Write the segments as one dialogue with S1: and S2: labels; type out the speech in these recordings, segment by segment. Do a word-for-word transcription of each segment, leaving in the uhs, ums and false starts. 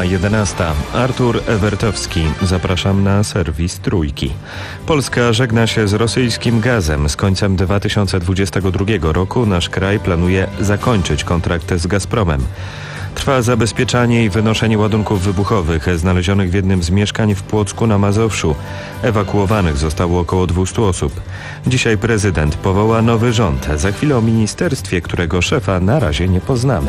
S1: jedenasta. Artur Ewertowski. Zapraszam na serwis Trójki. Polska żegna się z rosyjskim gazem. Z końcem dwa tysiące dwudziestego drugiego roku nasz kraj planuje zakończyć kontrakt z Gazpromem. Trwa zabezpieczanie i wynoszenie ładunków wybuchowych znalezionych w jednym z mieszkań w Płocku na Mazowszu. Ewakuowanych zostało około dwieście osób. Dzisiaj prezydent powoła nowy rząd. Za chwilę o ministerstwie, którego szefa na razie nie poznamy.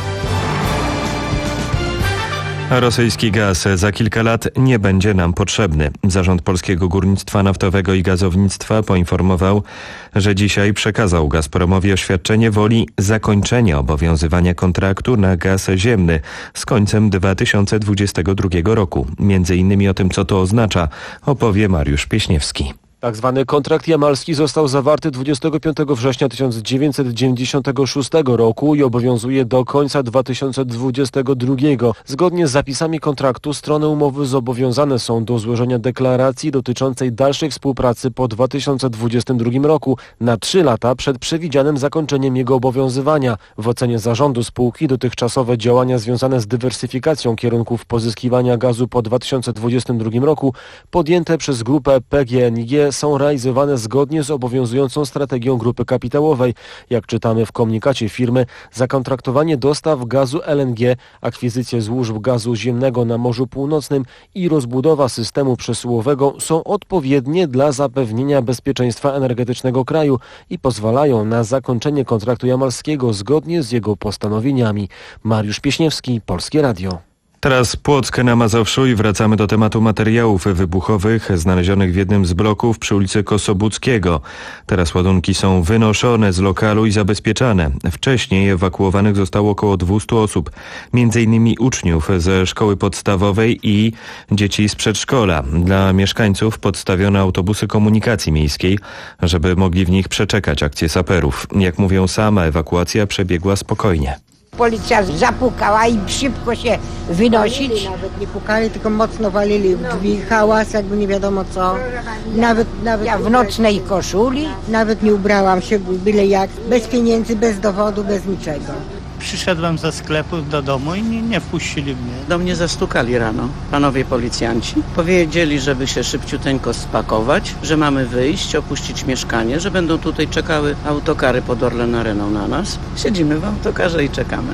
S1: A rosyjski gaz za kilka lat nie będzie nam potrzebny. Zarząd Polskiego Górnictwa Naftowego i Gazownictwa poinformował, że dzisiaj przekazał Gazpromowi oświadczenie woli zakończenia obowiązywania kontraktu na gaz ziemny z końcem dwa tysiące dwudziestego drugiego roku. Między innymi o tym, co to oznacza, opowie Mariusz Pieśniewski.
S2: Tak zwany kontrakt jamalski został zawarty dwudziestego piątego września tysiąc dziewięćset dziewięćdziesiątego szóstego roku i obowiązuje do końca dwa tysiące dwudziestego drugiego. Zgodnie z zapisami kontraktu strony umowy zobowiązane są do złożenia deklaracji dotyczącej dalszej współpracy po dwa tysiące dwudziestym drugim roku na trzy lata przed przewidzianym zakończeniem jego obowiązywania. W ocenie zarządu spółki dotychczasowe działania związane z dywersyfikacją kierunków pozyskiwania gazu po dwa tysiące dwudziestym drugim roku podjęte przez grupę P G N I G są realizowane zgodnie z obowiązującą strategią grupy kapitałowej. Jak czytamy w komunikacie firmy, zakontraktowanie dostaw gazu L N G, akwizycje złóż gazu ziemnego na Morzu Północnym i rozbudowa systemu przesyłowego są odpowiednie dla zapewnienia bezpieczeństwa energetycznego kraju i pozwalają na zakończenie kontraktu jamalskiego zgodnie z jego postanowieniami. Mariusz Pieśniewski, Polskie Radio.
S1: Teraz Płock na Mazowszu i wracamy do tematu materiałów wybuchowych znalezionych w jednym z bloków przy ulicy Kosobuckiego. Teraz ładunki są wynoszone z lokalu i zabezpieczane. Wcześniej ewakuowanych zostało około dwieście osób, między innymi uczniów ze szkoły podstawowej i dzieci z przedszkola. Dla mieszkańców podstawiono autobusy komunikacji miejskiej, żeby mogli w nich przeczekać akcję saperów. Jak mówią, sama ewakuacja przebiegła spokojnie.
S3: Policja zapukała i szybko się wynosić.
S4: Nawet nie pukali, tylko mocno walili w drzwi, hałas, jakby nie wiadomo co. Nawet, nawet
S3: Ja w nocnej koszuli.
S4: Nawet nie ubrałam się byle jak, bez pieniędzy, bez dowodu, bez niczego.
S5: Przyszedłem ze sklepu do domu i nie, nie wpuścili mnie.
S6: Do mnie zastukali rano panowie policjanci. Powiedzieli, żeby się szybciuteńko spakować, że mamy wyjść, opuścić mieszkanie, że będą tutaj czekały autokary pod Orlen Areną na nas. Siedzimy w autokarze i czekamy.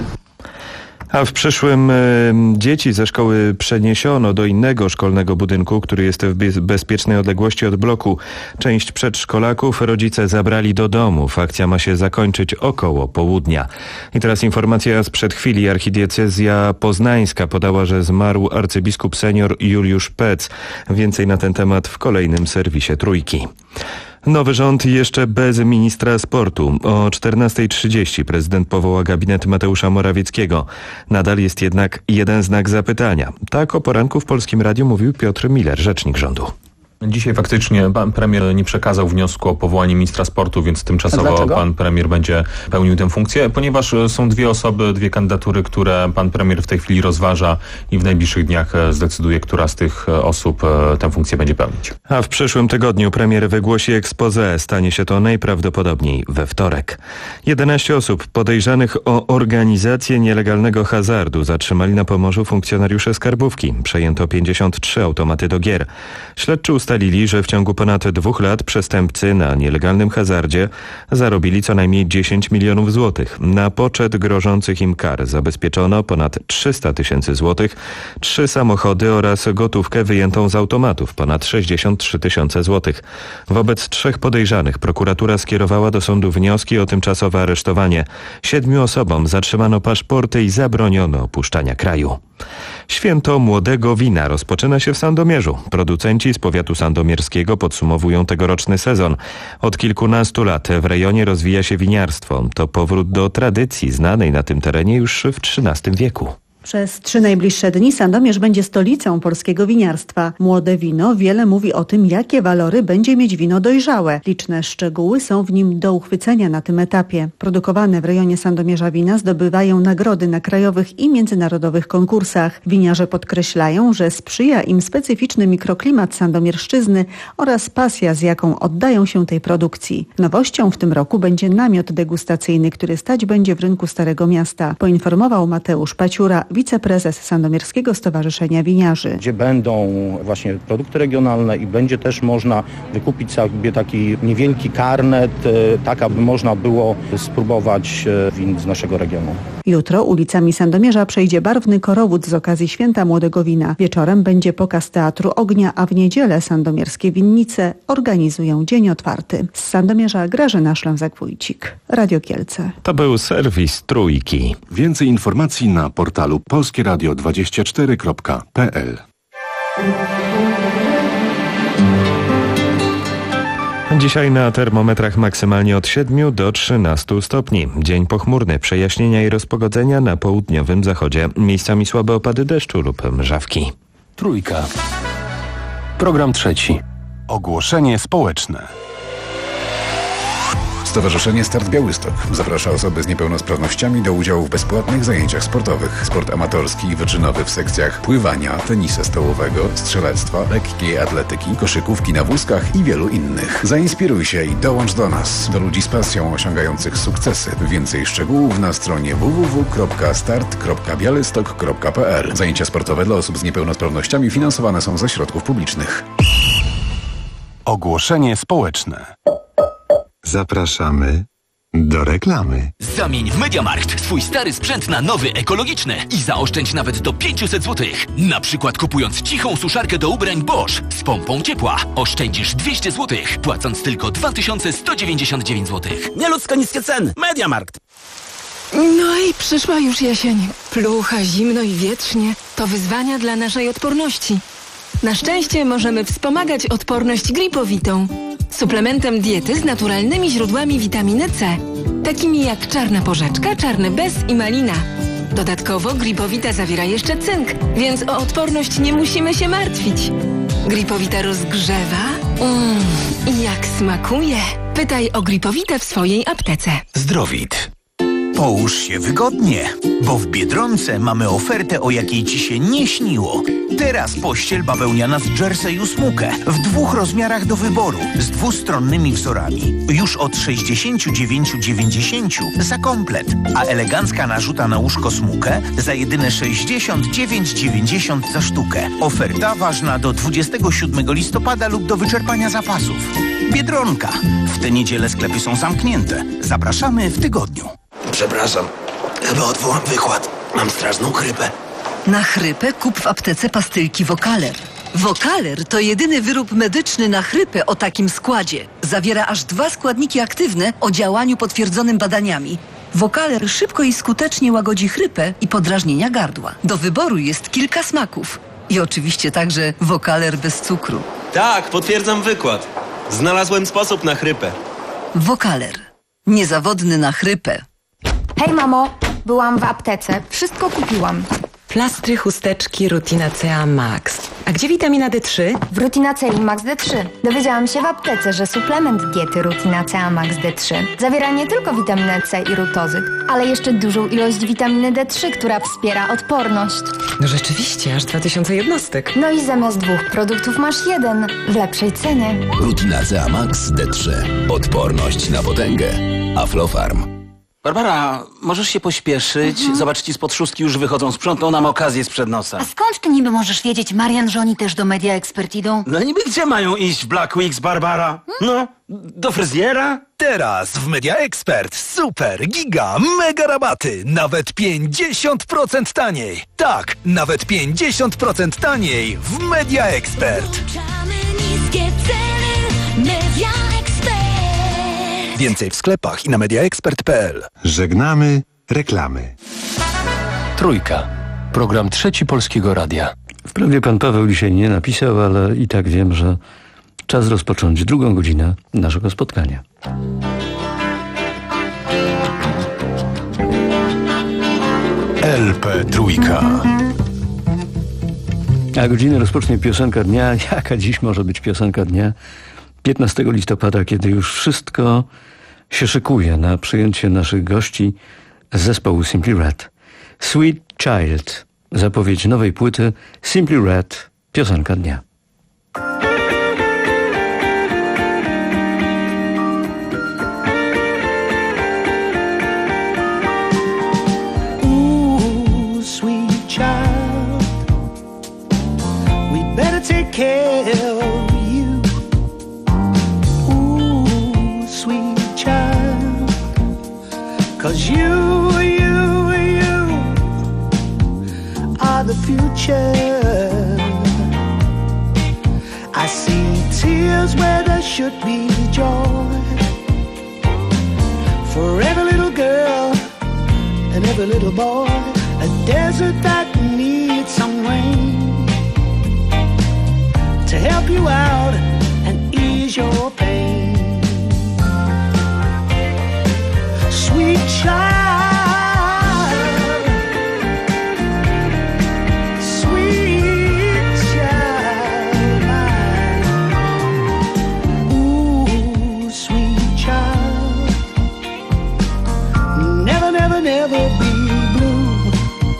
S1: A w przyszłym y, dzieci ze szkoły przeniesiono do innego szkolnego budynku, który jest w bez, bezpiecznej odległości od bloku. Część przedszkolaków rodzice zabrali do domów. Akcja ma się zakończyć około południa. I teraz informacja sprzed chwili. Archidiecezja poznańska podała, że zmarł arcybiskup senior Juliusz Pec. Więcej na ten temat w kolejnym serwisie Trójki. Nowy rząd jeszcze bez ministra sportu. O czternasta trzydzieści prezydent powoła gabinet Mateusza Morawieckiego. Nadal jest jednak jeden znak zapytania. Tak o poranku w Polskim Radiu mówił Piotr Miller, rzecznik rządu.
S7: Dzisiaj faktycznie pan premier nie przekazał wniosku o powołanie ministra sportu, więc tymczasowo pan premier będzie pełnił tę funkcję, ponieważ są dwie osoby, dwie kandydatury, które pan premier w tej chwili rozważa i w najbliższych dniach zdecyduje, która z tych osób tę funkcję będzie pełnić.
S1: A w przyszłym tygodniu premier wygłosi expose. Stanie się to najprawdopodobniej we wtorek. jedenaście osób podejrzanych o organizację nielegalnego hazardu zatrzymali na Pomorzu funkcjonariusze skarbówki. Przejęto pięćdziesiąt trzy automaty do gier. Śledczy ustalili, że w ciągu ponad dwóch lat przestępcy na nielegalnym hazardzie zarobili co najmniej dziesięć milionów złotych. Na poczet grożących im kar zabezpieczono ponad trzysta tysięcy złotych, trzy samochody oraz gotówkę wyjętą z automatów, ponad sześćdziesiąt trzy tysiące złotych. Wobec trzech podejrzanych prokuratura skierowała do sądu wnioski o tymczasowe aresztowanie. Siedmiu osobom zatrzymano paszporty i zabroniono opuszczania kraju. Święto młodego wina rozpoczyna się w Sandomierzu. Producenci z powiatu sandomierskiego podsumowują tegoroczny sezon. Od kilkunastu lat w rejonie rozwija się winiarstwo. To powrót do tradycji znanej na tym terenie już w trzynastym wieku.
S8: Przez trzy najbliższe dni Sandomierz będzie stolicą polskiego winiarstwa. Młode wino wiele mówi o tym, jakie walory będzie mieć wino dojrzałe. Liczne szczegóły są w nim do uchwycenia na tym etapie. Produkowane w rejonie Sandomierza wina zdobywają nagrody na krajowych i międzynarodowych konkursach. Winiarze podkreślają, że sprzyja im specyficzny mikroklimat sandomierszczyzny oraz pasja, z jaką oddają się tej produkcji. Nowością w tym roku będzie namiot degustacyjny, który stać będzie w rynku Starego Miasta, poinformował Mateusz Paciura, wiceprezes Sandomierskiego Stowarzyszenia Winiarzy.
S9: Gdzie będą właśnie produkty regionalne i będzie też można wykupić sobie taki niewielki karnet, tak aby można było spróbować win z naszego regionu.
S8: Jutro ulicami Sandomierza przejdzie barwny korowód z okazji Święta Młodego Wina. Wieczorem będzie pokaz Teatru Ognia, a w niedzielę sandomierskie winnice organizują dzień otwarty. Z Sandomierza Grażyna Szlęzak-Wójcik, Radio Kielce.
S1: To był serwis Trójki.
S10: Więcej informacji na portalu polskie radio dwadzieścia cztery kropka p l.
S1: Dzisiaj na termometrach maksymalnie od siedmiu do trzynastu stopni. Dzień pochmurny, przejaśnienia i rozpogodzenia na południowym zachodzie. Miejscami słabe opady deszczu lub mrzawki.
S11: Trójka. Program trzeci.
S10: Ogłoszenie społeczne.
S12: Stowarzyszenie Start Białystok zaprasza osoby z niepełnosprawnościami do udziału w bezpłatnych zajęciach sportowych. Sport amatorski i wyczynowy w sekcjach pływania, tenisa stołowego, strzelectwa, lekkiej atletyki, koszykówki na wózkach i wielu innych. Zainspiruj się i dołącz do nas, do ludzi z pasją osiągających sukcesy. Więcej szczegółów na stronie w w w kropka start kropka białystok kropka p l. Zajęcia sportowe dla osób z niepełnosprawnościami finansowane są ze środków publicznych.
S10: Ogłoszenie społeczne. Zapraszamy do reklamy.
S13: Zamień w MediaMarkt swój stary sprzęt na nowy, ekologiczny i zaoszczędź nawet do pięćset złotych. Na przykład kupując cichą suszarkę do ubrań Bosch z pompą ciepła oszczędzisz dwieście złotych, płacąc tylko dwa tysiące sto dziewięćdziesiąt dziewięć złotych.
S14: Nieludzko niskie ceny. MediaMarkt.
S15: No i przyszła już jesień. Plucha, zimno i wietrznie. To wyzwania dla naszej odporności. Na szczęście możemy wspomagać odporność gripowitą. Suplementem diety z naturalnymi źródłami witaminy C, takimi jak czarna porzeczka, czarny bez i malina. Dodatkowo gripowita zawiera jeszcze cynk, więc o odporność nie musimy się martwić. Gripowita rozgrzewa mm, i jak smakuje. Pytaj o gripowitę w swojej aptece.
S16: Zdrowit. Połóż się wygodnie, bo w Biedronce mamy ofertę, o jakiej Ci się nie śniło. Teraz pościel bawełniana z jerseyu smukę w dwóch rozmiarach do wyboru z dwustronnymi wzorami. Już od sześćdziesiąt dziewięć dziewięćdziesiąt za komplet, a elegancka narzuta na łóżko smukę za jedyne sześćdziesiąt dziewięć dziewięćdziesiąt za sztukę. Oferta ważna do dwudziestego siódmego listopada lub do wyczerpania zapasów. Biedronka. W tę niedzielę sklepy są zamknięte. Zapraszamy w tygodniu.
S17: Przepraszam, chyba odwołam wykład. Mam straszną chrypę.
S18: Na chrypę kup w aptece pastylki Wokaler. Wokaler to jedyny wyrób medyczny na chrypę o takim składzie. Zawiera aż dwa składniki aktywne o działaniu potwierdzonym badaniami. Wokaler szybko i skutecznie łagodzi chrypę i podrażnienia gardła. Do wyboru jest kilka smaków. I oczywiście także Wokaler bez cukru.
S17: Tak, potwierdzam wykład. Znalazłem sposób na chrypę.
S18: Wokaler. Niezawodny na chrypę.
S19: Hej mamo, byłam w aptece, wszystko kupiłam.
S20: Plastry, chusteczki, Rutinacea Max. A gdzie witamina D trzy?
S19: W Rutinacei Max D trzy. Dowiedziałam się w aptece, że suplement diety Rutinacea Max D trzy zawiera nie tylko witaminę C i rutozyk, ale jeszcze dużą ilość witaminy D trzy, która wspiera odporność.
S20: No rzeczywiście, aż dwa tysiące jednostek.
S19: No i zamiast dwóch produktów masz jeden w lepszej cenie.
S21: Rutinacea Max D trzy. Odporność na potęgę. Aflofarm.
S14: Barbara, możesz się pośpieszyć? Mhm. Zobacz, ci spod szóstki już wychodzą. Sprzątną nam okazję sprzed nosa.
S22: A skąd ty niby możesz wiedzieć, Marian, że oni też do Media Expert idą?
S14: No niby gdzie mają iść w Black Weeks, Barbara? No, do fryzjera?
S23: Teraz w Media Expert super, giga, mega rabaty. Nawet pięćdziesiąt procent taniej. Tak, nawet pięćdziesiąt procent taniej w Media Expert. Niskie ceny, Media Expert. Więcej w sklepach i na mediaexpert kropka p l.
S10: Żegnamy reklamy.
S11: Trójka. Program trzeci Polskiego Radia.
S24: Wprawdzie pan Paweł dzisiaj nie napisał, ale i tak wiem, że czas rozpocząć drugą godzinę naszego spotkania.
S10: L P Trójka.
S24: A godzinę rozpocznie piosenka dnia. Jaka dziś może być piosenka dnia? piętnastego listopada, kiedy już wszystko się szykuje na przyjęcie naszych gości z zespołu Simply Red. Sweet Child, zapowiedź nowej płyty Simply Red, piosenka dnia.
S25: Ooh, sweet
S2: gonna take care of you. Ooh, sweet child. 'Cause you, you, you are the future. I see tears where there should be joy. For every little girl and every little boy, a desert that needs some rain to help you out and ease your pain. Sweet child, sweet child mine. Ooh, sweet child, never, never, never be blue.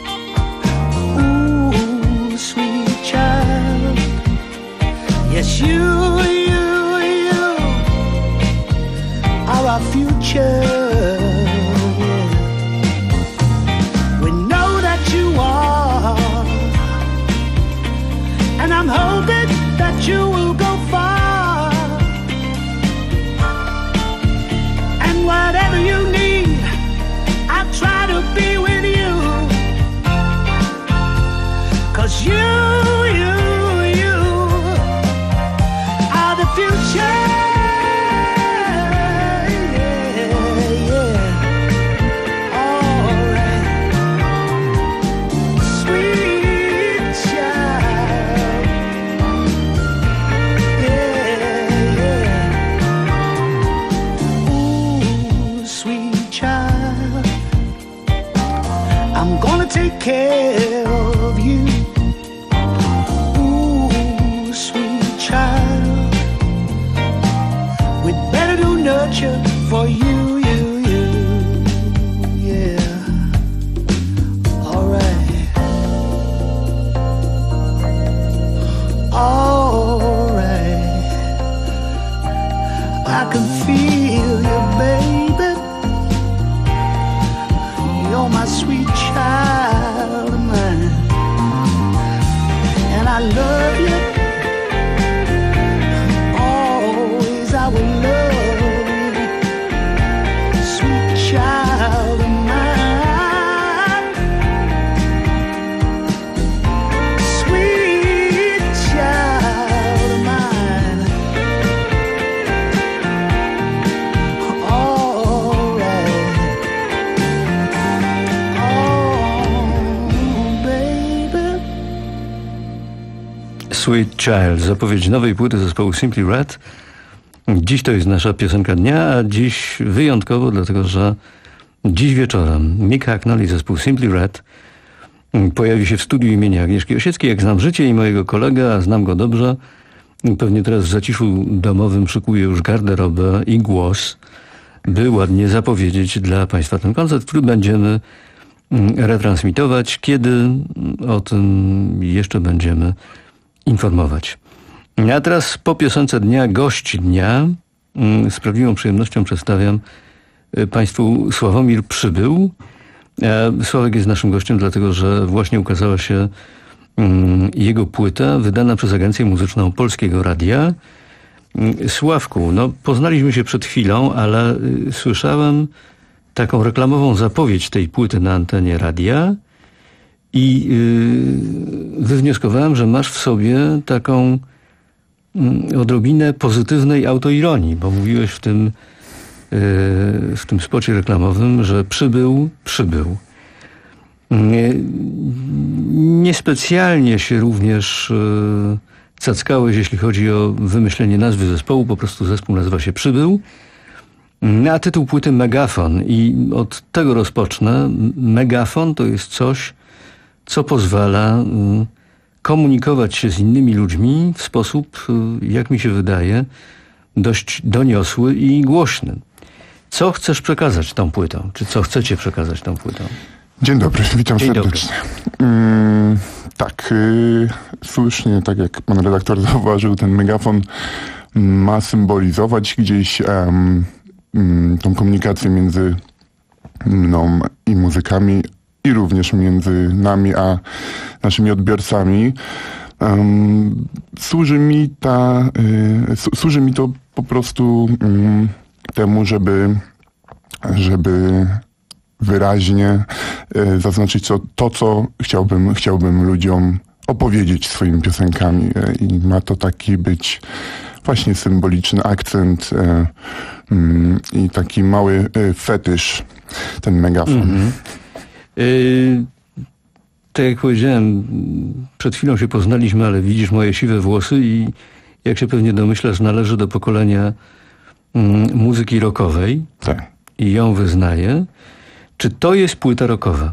S2: Ooh, sweet child, yes, you, you, you are our future. We know that you are, and I'm hoping that you will go far. And whatever you need, I'll try to be with you. 'Cause you, you, you are the future. Take care of you. Ooh, sweet child. We'd better do nurture for you, you, you. Yeah. Alright. Alright. I can feel you, baby. You're my sweet child of mine, and I love you. Always I will love you, sweet child of mine. Sweet child of mine. All right.
S24: Sweet Child, zapowiedź nowej płyty zespołu Simply Red. Dziś to jest nasza piosenka dnia, a dziś wyjątkowo, dlatego że dziś wieczorem Mick Hucknall i zespół Simply Red pojawi się w studiu imienia Agnieszki Osieckiej. Jak znam życie i mojego kolegę, a znam go dobrze, pewnie teraz w zaciszu domowym szykuje już garderobę i głos, by ładnie zapowiedzieć dla Państwa ten koncert, który będziemy retransmitować. Kiedy? O tym jeszcze będziemy informować. A teraz po piosence dnia, gość dnia. Z prawdziwą przyjemnością przedstawiam Państwu Sławomir Przybył. Sławek jest naszym gościem, dlatego że właśnie ukazała się jego płyta wydana przez Agencję Muzyczną Polskiego Radia. Sławku, no poznaliśmy się przed chwilą, ale słyszałem taką reklamową zapowiedź tej płyty na antenie radia i yy, wywnioskowałem, że masz w sobie taką yy, odrobinę pozytywnej autoironii, bo mówiłeś w tym, yy, w tym spocie reklamowym, że przybył, przybył. Yy, niespecjalnie się również yy, cackałeś, jeśli chodzi o wymyślenie nazwy zespołu, po prostu zespół nazywa się Przybył. A tytuł płyty Megafon i od tego rozpocznę. Megafon to jest coś, co pozwala komunikować się z innymi ludźmi w sposób, jak mi się wydaje, dość doniosły i głośny. Co chcesz przekazać tą płytą? Czy co chcecie przekazać tą płytą?
S3: Dzień dobry, witam
S24: Dzień
S3: serdecznie. Hmm, tak, yy, słusznie, tak jak pan redaktor zauważył, ten megafon ma symbolizować gdzieś um, um, tą komunikację między mną i muzykami i również między nami a naszymi odbiorcami. Um, służy mi ta, y, służy mi to po prostu um, temu, żeby, żeby wyraźnie y, zaznaczyć to, to, co chciałbym, chciałbym ludziom opowiedzieć swoimi piosenkami. Y, I ma to taki być właśnie symboliczny akcent y, y, i taki mały y, fetysz, ten megafon.
S24: Mm-hmm. y- Tak jak powiedziałem, przed chwilą się poznaliśmy, ale widzisz moje siwe włosy i jak się pewnie domyślasz, należy do pokolenia mm, muzyki rockowej.
S3: Tak.
S24: I ją wyznaję. Czy to jest płyta rockowa?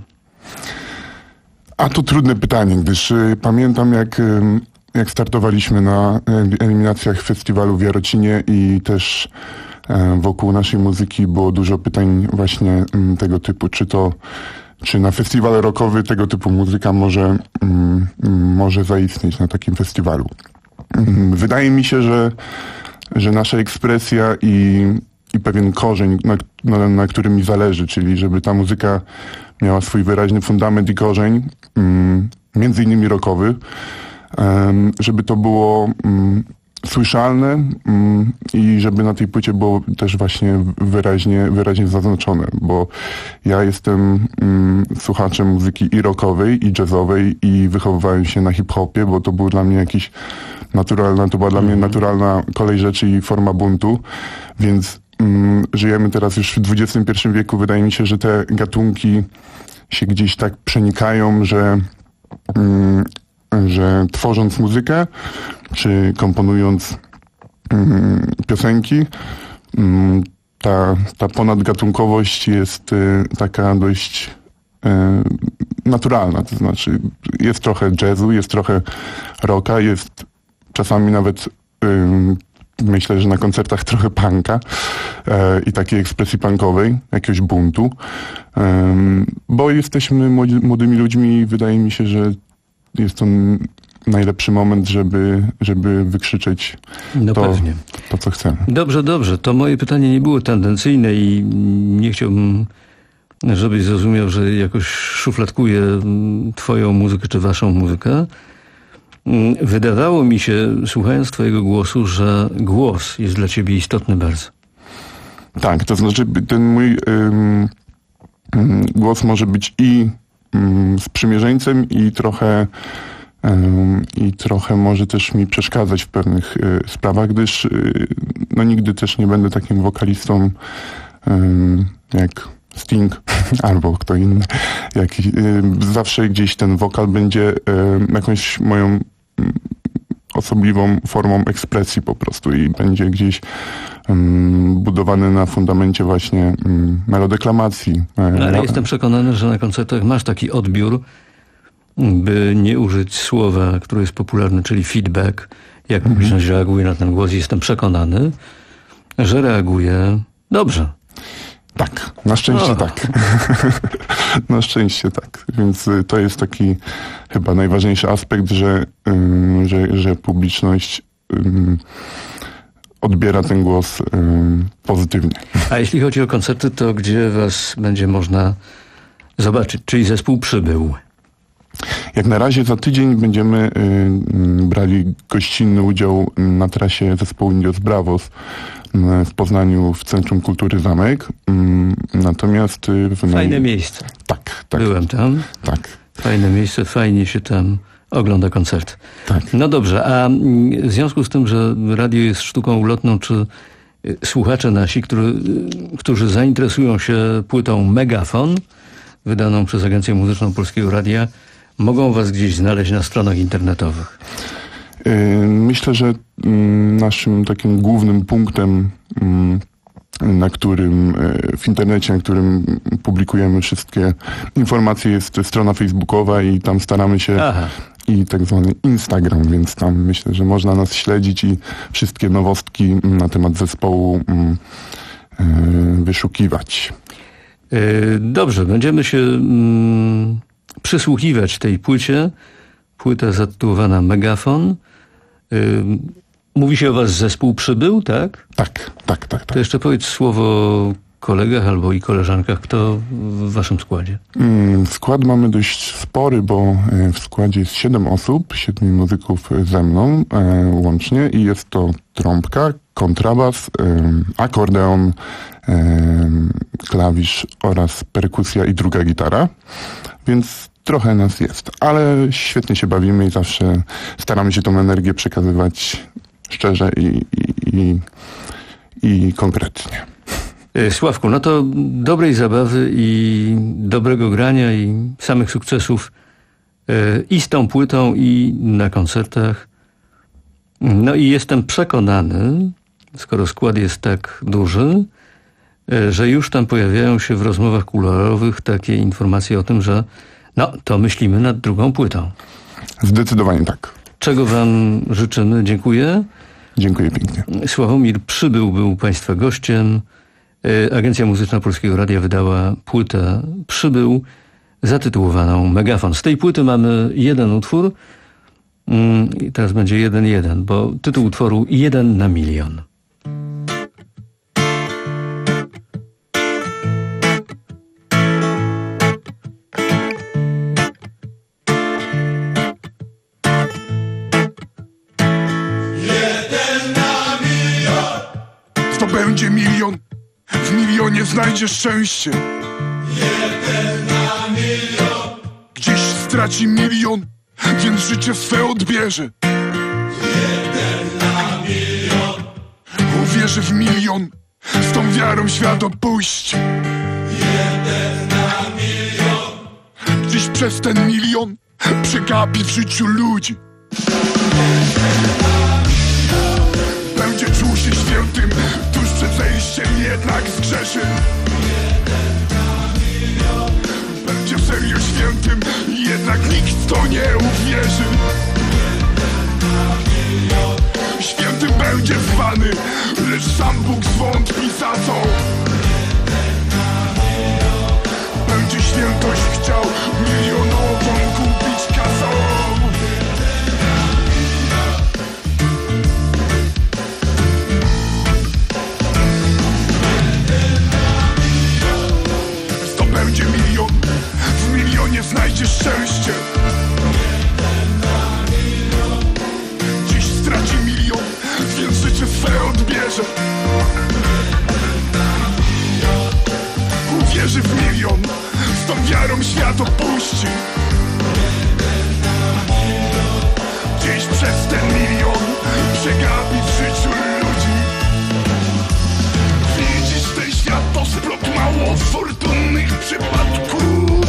S3: A to trudne pytanie, gdyż y, pamiętam jak, y, jak startowaliśmy na y, eliminacjach festiwalu w Jarocinie i też y, wokół naszej muzyki było dużo pytań właśnie y, tego typu, czy to Czy na festiwal rockowy tego typu muzyka może, mm, może zaistnieć na takim festiwalu? Wydaje mi się, że, że nasza ekspresja i, i pewien korzeń, na, na, na którym mi zależy, czyli żeby ta muzyka miała swój wyraźny fundament i korzeń, mm, między innymi rockowy, um, żeby to było um, słyszalne um, i żeby na tej płycie było też właśnie wyraźnie, wyraźnie zaznaczone, bo ja jestem um, słuchaczem muzyki i rockowej, i jazzowej i wychowywałem się na hip-hopie, bo to był dla mnie jakiś naturalna, to była dla mnie naturalna kolej rzeczy i forma buntu, więc um, żyjemy teraz już w dwudziestym pierwszym wieku. Wydaje mi się, że te gatunki się gdzieś tak przenikają, że um, że tworząc muzykę, czy komponując um, piosenki, um, ta, ta ponadgatunkowość jest y, taka dość y, naturalna. To znaczy jest trochę jazzu, jest trochę rocka, jest czasami nawet y, myślę, że na koncertach trochę punka y, i takiej ekspresji punkowej, jakiegoś buntu. Y, bo jesteśmy młodzi, młodymi ludźmi i wydaje mi się, że jest to najlepszy moment, żeby, żeby wykrzyczeć
S24: no
S3: to,
S24: pewnie.
S3: to, co chcemy.
S24: Dobrze, dobrze. To moje pytanie nie było tendencyjne i nie chciałbym, żebyś zrozumiał, że jakoś szufladkuję twoją muzykę czy waszą muzykę. Wydawało mi się, słuchając twojego głosu, że głos jest dla ciebie istotny bardzo.
S3: Tak, to znaczy ten mój ym, ym, głos może być i sprzymierzeńcem i trochę um, i trochę może też mi przeszkadzać w pewnych y, sprawach, gdyż y, no nigdy też nie będę takim wokalistą y, jak Sting albo kto inny. Jak, y, zawsze gdzieś ten wokal będzie y, jakąś moją y, osobliwą formą ekspresji po prostu i będzie gdzieś um, budowany na fundamencie właśnie um, melodeklamacji.
S24: Ale ja jestem przekonany, że na koncertach masz taki odbiór, by nie użyć słowa, które jest popularne, czyli feedback, jak mm-hmm. publiczność reaguje na ten głos. Jestem przekonany, że reaguje dobrze.
S3: Tak, na szczęście
S24: o.
S3: tak. Na szczęście tak. Więc y, to jest taki chyba najważniejszy aspekt, że, y, że, że publiczność y, odbiera ten głos y, pozytywnie.
S24: A jeśli chodzi o koncerty, to gdzie was będzie można zobaczyć? Czyli zespół przybył?
S3: Jak na razie za tydzień będziemy y, brali gościnny udział na trasie zespołu Indios Bravos w Poznaniu w Centrum Kultury Zamek. Natomiast... W
S24: Fajne miejsce.
S3: Tak, tak.
S24: Byłem tam.
S3: Tak.
S24: Fajne miejsce, fajnie się tam ogląda koncert.
S3: Tak.
S24: No dobrze, a w związku z tym, że radio jest sztuką ulotną, czy słuchacze nasi, który, którzy zainteresują się płytą Megafon, wydaną przez Agencję Muzyczną Polskiego Radia, mogą was gdzieś znaleźć na stronach internetowych?
S3: Myślę, że naszym takim głównym punktem, na którym w internecie, na którym publikujemy wszystkie informacje, jest strona facebookowa i tam staramy się
S24: Aha.
S3: i tak zwany Instagram, więc tam myślę, że można nas śledzić i wszystkie nowostki na temat zespołu wyszukiwać.
S24: Dobrze, będziemy się mm, przysłuchiwać tej płycie. Płyta zatytułowana Megafon. Mówi się o was zespół przybył, tak?
S3: Tak, tak, tak. tak.
S24: To jeszcze powiedz słowo kolegach albo i koleżankach. Kto w waszym składzie?
S3: Mm, skład mamy dość spory, bo e, w składzie jest siedem osób, siedmiu muzyków ze mną e, łącznie i jest to trąbka, kontrabas, e, akordeon, e, klawisz oraz perkusja i druga gitara, więc trochę nas jest, ale świetnie się bawimy i zawsze staramy się tą energię przekazywać szczerze i, i, i, i konkretnie.
S24: Sławku, no to dobrej zabawy i dobrego grania i samych sukcesów i z tą płytą, i na koncertach. No i jestem przekonany, skoro skład jest tak duży, że już tam pojawiają się w rozmowach kuluarowych takie informacje o tym, że no, to myślimy nad drugą płytą.
S3: Zdecydowanie tak.
S24: Czego wam życzymy. Dziękuję.
S3: Dziękuję pięknie.
S24: Sławomir Przybył był państwa gościem. Agencja Muzyczna Polskiego Radia wydała płytę Przybył zatytułowaną Megafon. Z tej płyty mamy jeden utwór i teraz będzie jeden jeden, bo tytuł utworu Jeden na milion.
S4: To będzie milion, w milionie znajdziesz szczęście.
S5: Jeden na milion.
S4: Gdzieś straci milion, więc życie swe odbierze.
S5: Jeden na milion.
S4: Uwierzy w milion, z tą wiarą świat opuści.
S5: Jeden na milion.
S4: Gdzieś przez ten milion przegapi w życiu ludzi. Będzie czuł się świętym, tuż przed zejściem jednak zgrzeszy. Będzie serio świętym, jednak nikt w to nie uwierzy. Świętym będzie zwany, lecz sam Bóg zwątpi za co. Będzie świętość chciał milionową kupić kasą. Będzie milion, w milionie znajdziesz szczęście. Dziś straci milion, więc życie swe odbierze. Uwierzy w milion, z tą wiarą świat opuści. Dziś przez ten milion przegapi w życiu ludzi. Widzisz, ten świat to splot mało fortunnych przypadków.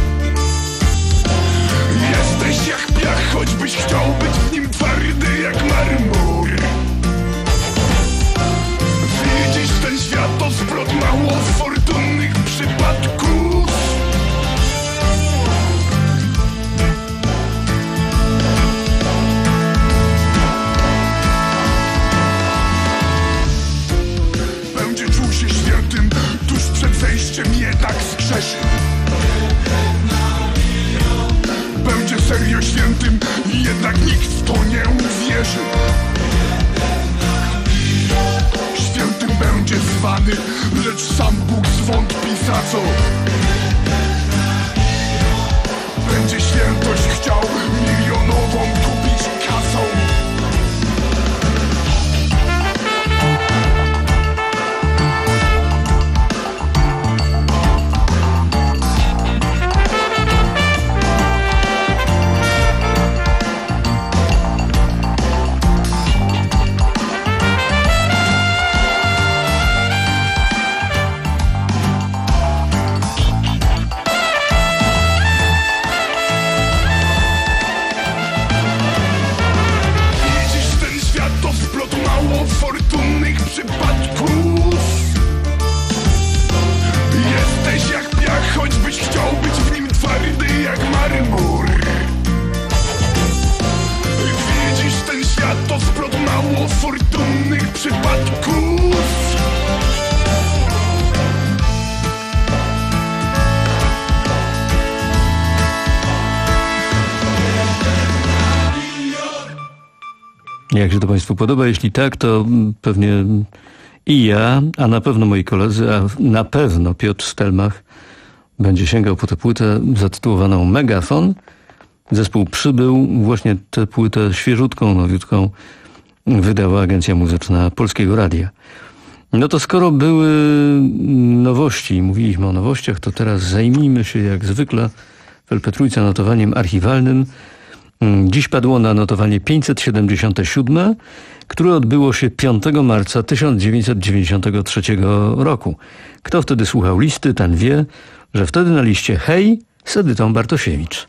S4: Jesteś jak piach, choćbyś chciał być w nim twardy jak marmur. Widzisz, ten świat to splot mało fortunnych przypadków. Będzie czuł się świętym, tuż przed zejściem jednak zgrzeszy. Będzie serio świętym, jednak nikt w to nie uwierzy. Świętym będzie zwany, lecz sam Bóg zwątpi za co. Będzie świętość chciał milionową kupić kasą. Fortunnych przypadków. Jesteś jak piach, choćbyś chciał być w nim twardy jak marmur. Widzisz, ten świat to splot mało fortunnych przypadków.
S24: Jak się to państwu podoba? Jeśli tak, to pewnie i ja, a na pewno moi koledzy, a na pewno Piotr Stelmach będzie sięgał po tę płytę zatytułowaną Megafon. Zespół Przybył, właśnie tę płytę świeżutką, nowiutką wydała Agencja Muzyczna Polskiego Radia. No to skoro były nowości i mówiliśmy o nowościach, to teraz zajmijmy się jak zwykle w el pe trzy notowaniem archiwalnym. Dziś padło na notowanie pięćset siedemdziesiąte siódme, które odbyło się piątego marca tysiąc dziewięćset dziewięćdziesiątego trzeciego roku. Kto wtedy słuchał listy, ten wie, że wtedy na liście Hej z Edytą Bartosiewicz.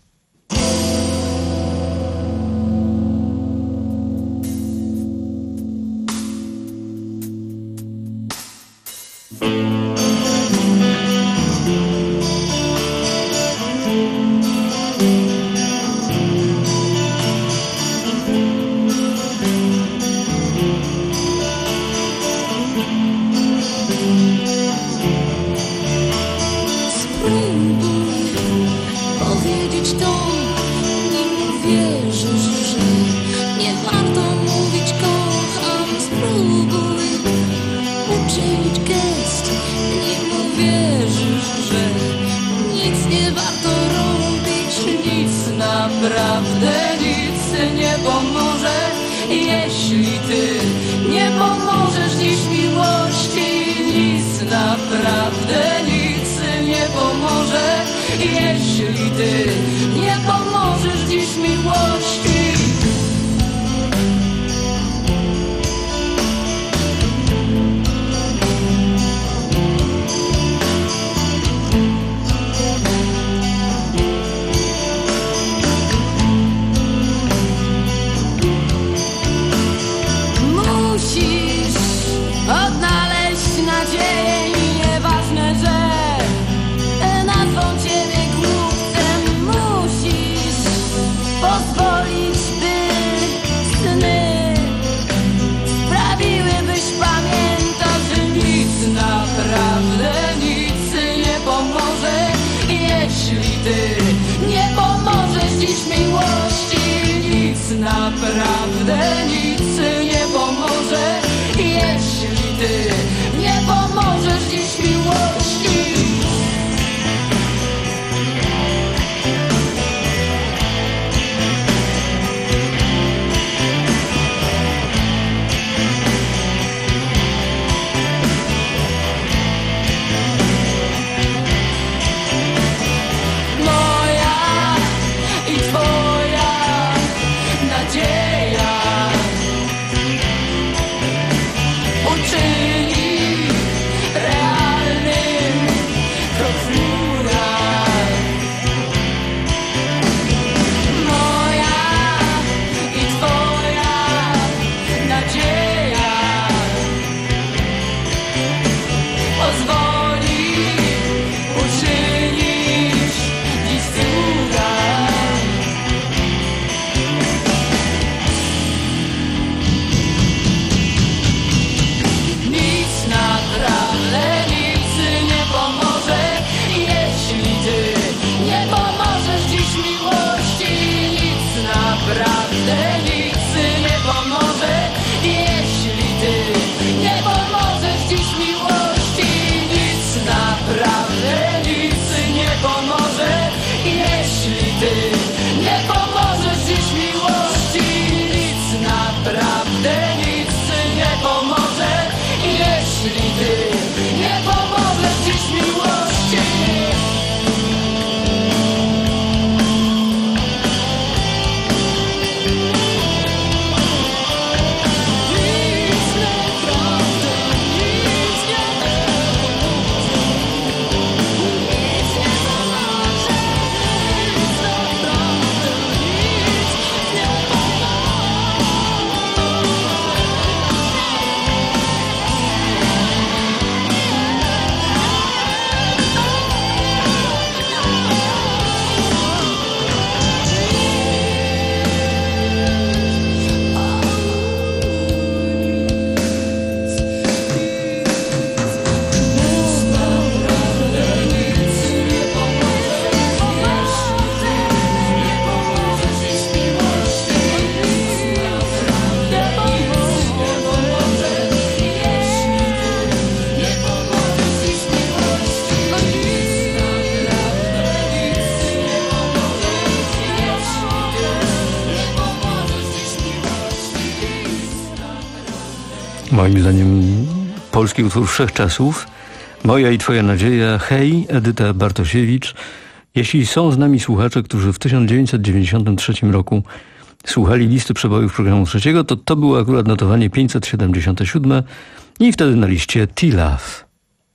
S24: Moim zdaniem polski utwór wszechczasów. Moja i twoja nadzieja. Hej, Edyta Bartosiewicz. Jeśli są z nami słuchacze, którzy w tysiąc dziewięćset dziewięćdziesiątym trzecim roku słuchali listy przebojów programu trzeciego, to to było akurat notowanie pięćset siedemdziesiąte siódme i wtedy na liście T-Love.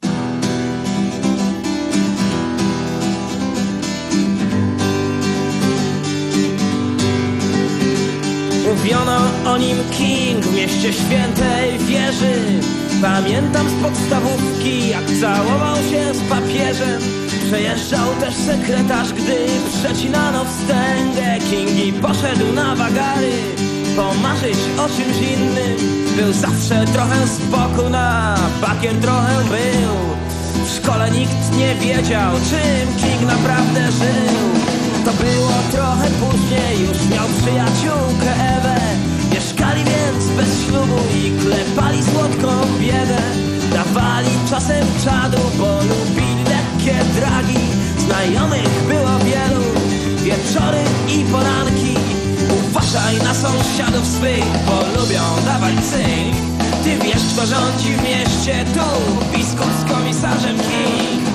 S6: Mówiono o nim King w mieście świętej wieży. Pamiętam z podstawówki, jak całował się z papieżem. Przejeżdżał też sekretarz, gdy przecinano wstęgę. King i poszedł na wagary, pomarzyć o czymś innym. Był zawsze trochę z boku, na bakier trochę był. W szkole nikt nie wiedział, czym King naprawdę żył. To było trochę później, już miał przyjaciółkę Ewę. Mieszkali więc bez ślubu i klepali słodką biedę. Dawali czasem czadu, bo lubili lekkie dragi. Znajomych było wielu, wieczory i poranki. Uważaj na sąsiadów swych, bo lubią dawać cynk. Ty wiesz, kto rządzi w mieście, tu biskup z komisarzem King.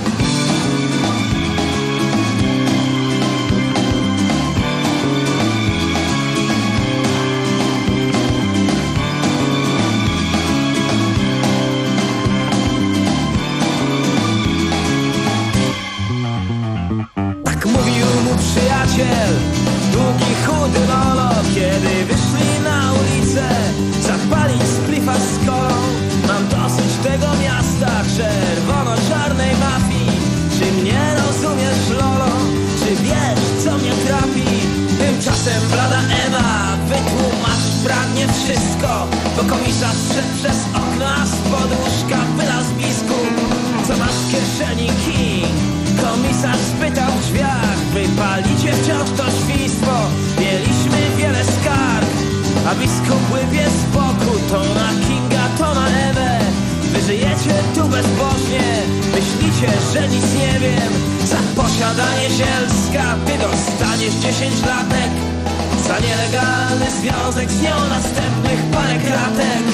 S6: Długi, chudy lolo, kiedy wyszli na ulicę zapalić splifa z kolą. Mam dosyć tego miasta, czerwono-czarnej mafii. Czy mnie rozumiesz, lolo? Czy wiesz, co mnie trapi? Tymczasem blada Ewa, wytłumacz pragnie wszystko. Bo komisarz szedł przez okno, a z podłóżka wylazł biskup. Co masz w kieszeni, King? Komisarz spytał w drzwiach. Wypalicie wciąż to świństwo. Mieliśmy wiele skarg, a biskup łybie z boku. To na Kinga, to na Ewę. Wy żyjecie tu bezbożnie. Myślicie, że nic nie wiem. Za posiadanie zielska ty dostaniesz dziesięć latek. Za nielegalny związek z nią następnych parę kratek.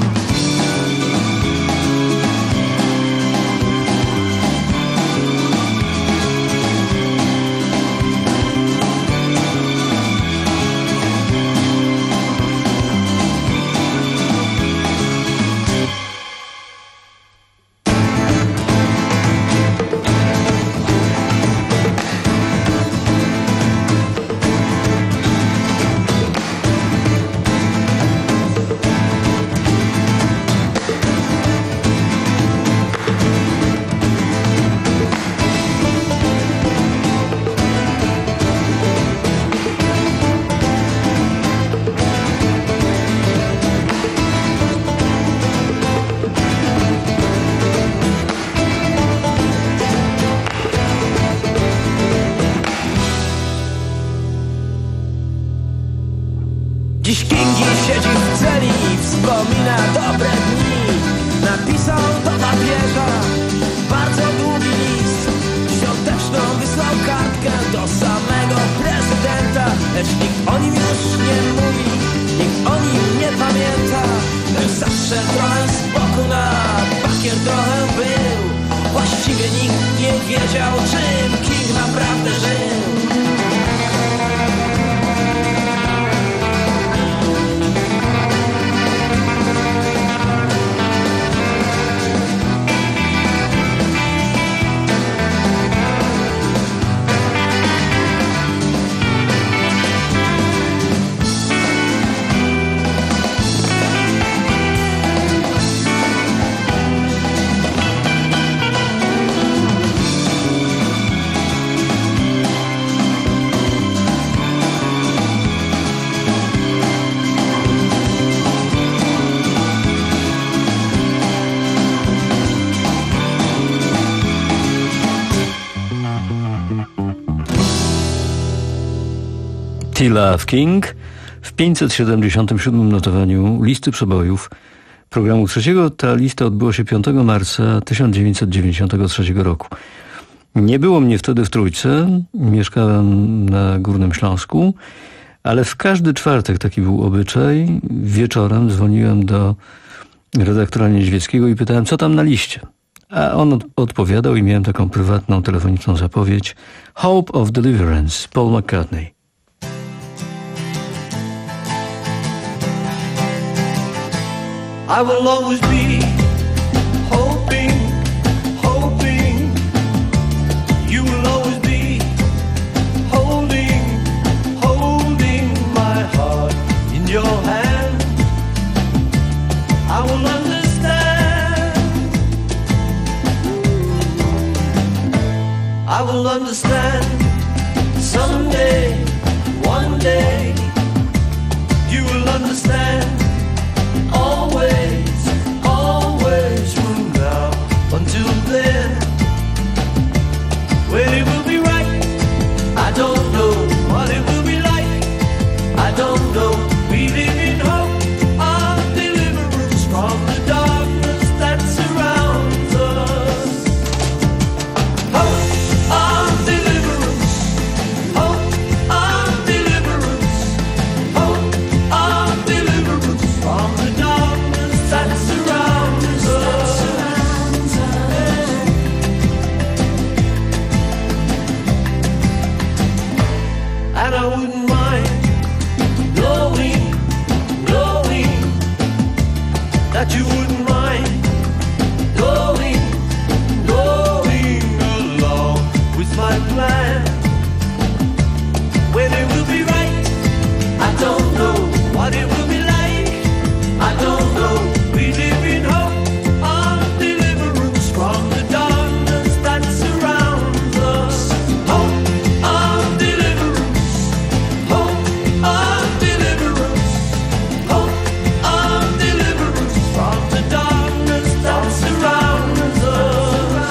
S6: Dziś Kingi siedzi w celi i wspomina dobre dni. Napisał do papieża bardzo długi list. Świąteczną wysłał kartkę do samego prezydenta. Lecz nikt o nim już nie mówi, nikt o nim nie pamięta. Był zawsze trochę z boku, na bakier trochę był. Właściwie nikt nie wiedział, czym King naprawdę żył.
S24: T-Love King w pięćset siedemdziesiątym siódmym notowaniu listy przebojów programu trzeciego. Ta lista odbyła się piątego marca tysiąc dziewięćset dziewięćdziesiątego trzeciego roku. Nie było mnie wtedy w Trójce, mieszkałem na Górnym Śląsku, ale w każdy czwartek taki był obyczaj. Wieczorem dzwoniłem do redaktora Niedźwieckiego i pytałem, co tam na liście. A on od- odpowiadał i miałem taką prywatną, telefoniczną zapowiedź. Hope of Deliverance, Paul McCartney.
S5: I will always be hoping, hoping. You will always be holding, holding my heart in your hand. I will understand. I will understand someday, one day. You will understand. Always, always from now until then. When it will be right, I don't know what it will be like. I don't know. We live in hope of deliverance from the darkness that surrounds us. Hope of deliverance. Hope of deliverance. Hope of deliverance from the darkness that surrounds us. And I wouldn't mind knowing, knowing that you wouldn't mind going, going along with my plan. When it will be right, I don't know what it will be like. I don't know. We live in hope of deliverance from the darkness that surrounds us. Hope of deliverance. Hope of deliverance. Hope of deliverance from the darkness that surrounds us.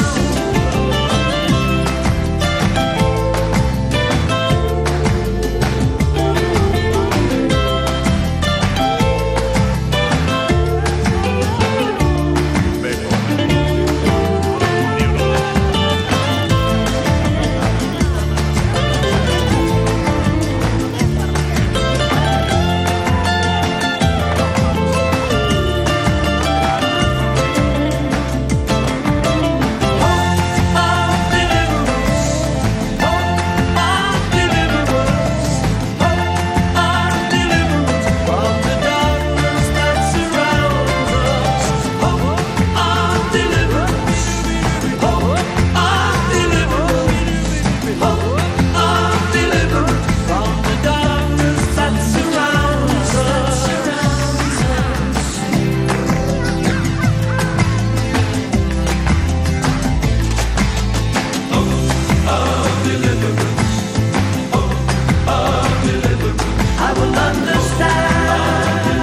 S5: I will understand.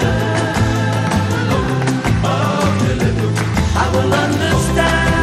S5: I will understand.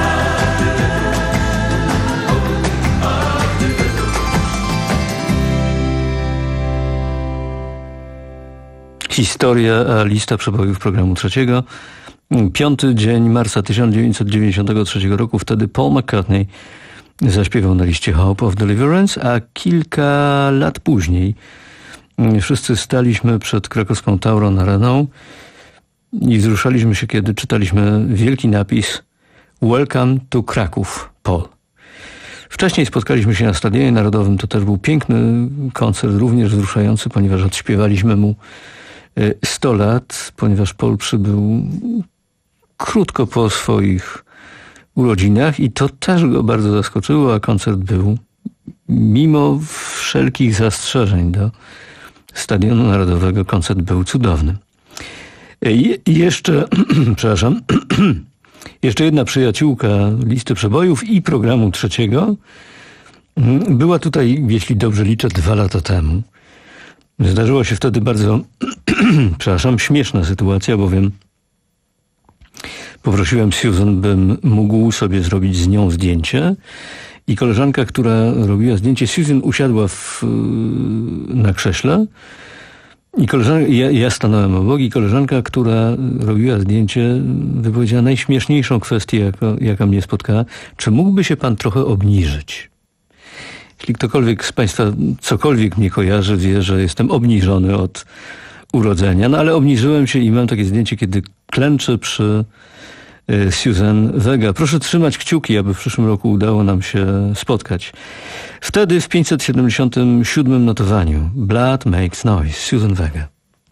S24: Historia, a lista przebojów programu trzeciego. Piąty dzień marca tysiąc dziewięćset dziewięćdziesiątego trzeciego roku. Wtedy Paul McCartney zaśpiewał na liście Hope of Deliverance, a kilka lat później wszyscy staliśmy przed krakowską Tauron Areną i wzruszaliśmy się, kiedy czytaliśmy wielki napis Welcome to Kraków, Paul. Wcześniej spotkaliśmy się na Stadionie Narodowym. To też był piękny koncert, również wzruszający, ponieważ odśpiewaliśmy mu sto lat, ponieważ Paul przybył krótko po swoich urodzinach i to też go bardzo zaskoczyło, a koncert był, mimo wszelkich zastrzeżeń do Stadionu Narodowego, koncert był cudowny. I jeszcze, przepraszam, jeszcze jedna przyjaciółka listy przebojów i programu trzeciego była tutaj, jeśli dobrze liczę, dwa lata temu. Zdarzyła się wtedy bardzo, przepraszam, śmieszna sytuacja, bowiem poprosiłem Susan, bym mógł sobie zrobić z nią zdjęcie i koleżanka, która robiła zdjęcie, Susan usiadła w, na krześle i koleżanka, ja, ja stanąłem obok i koleżanka, która robiła zdjęcie, wypowiedziała najśmieszniejszą kwestię, jaka, jaka mnie spotkała. Czy mógłby się pan trochę obniżyć? Jeśli ktokolwiek z państwa cokolwiek mnie kojarzy, wie, że jestem obniżony od urodzenia. No ale obniżyłem się i mam takie zdjęcie, kiedy klęczę przy y, Suzanne Vega. Proszę trzymać kciuki, aby w przyszłym roku udało nam się spotkać. Wtedy w pięćset siedemdziesiątym siódmym notowaniu Blood Makes Noise, Suzanne Vega.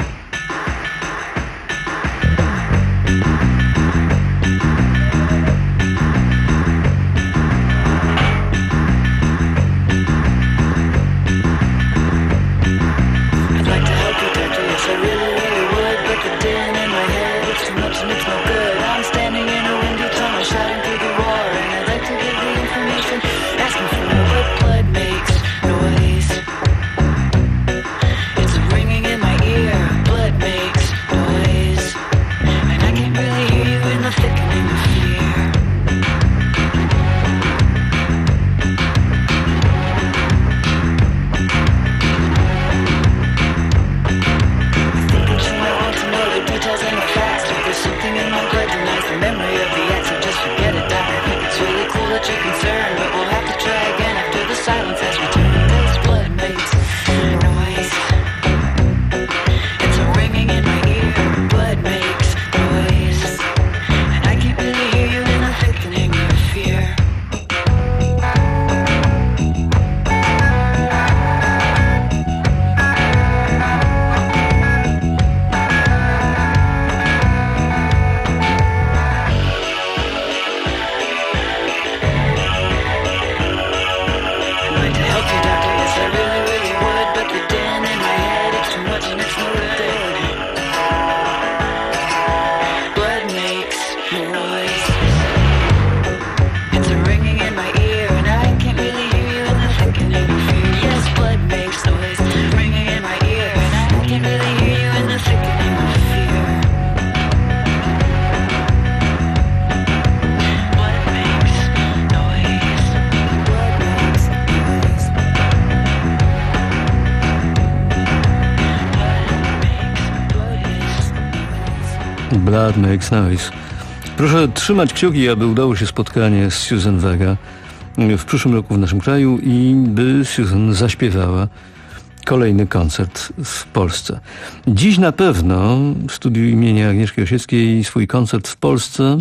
S24: Blood Makes Noise. Proszę trzymać kciuki, aby udało się spotkanie z Suzanne Vega w przyszłym roku w naszym kraju i by Suzanne zaśpiewała kolejny koncert w Polsce. Dziś na pewno w studiu imienia Agnieszki Osieckiej swój koncert w Polsce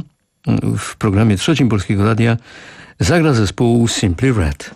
S24: w programie trzecim Polskiego Radia zagra zespół Simply Red.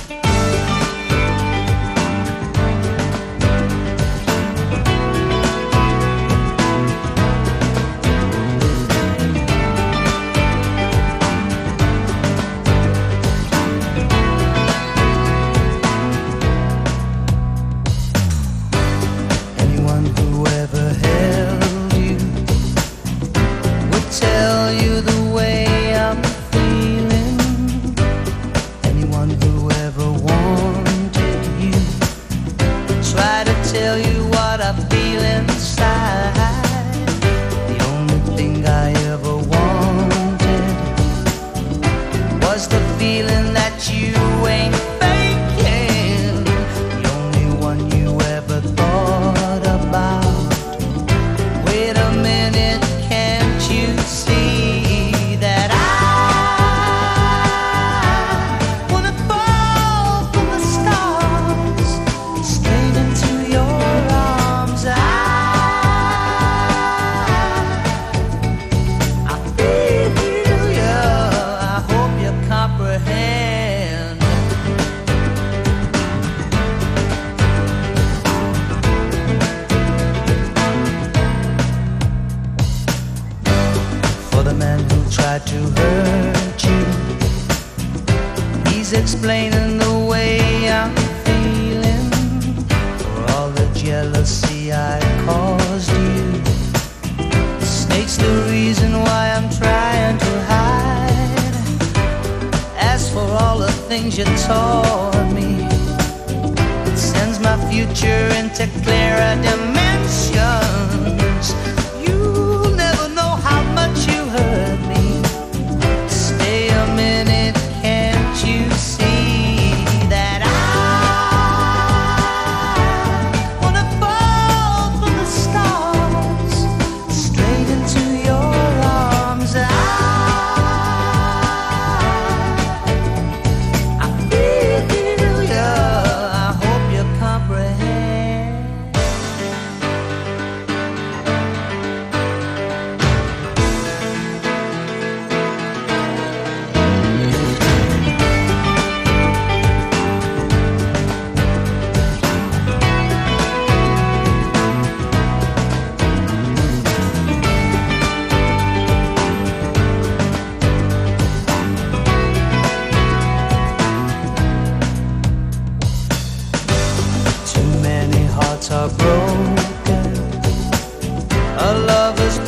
S2: Explaining the way I'm feeling for all the jealousy I caused you. States the reason why I'm trying to hide. As for all the things you taught me, it sends my future into clearer dimensions. You'll never know how much you hurt me. Stay a minute, can't you see?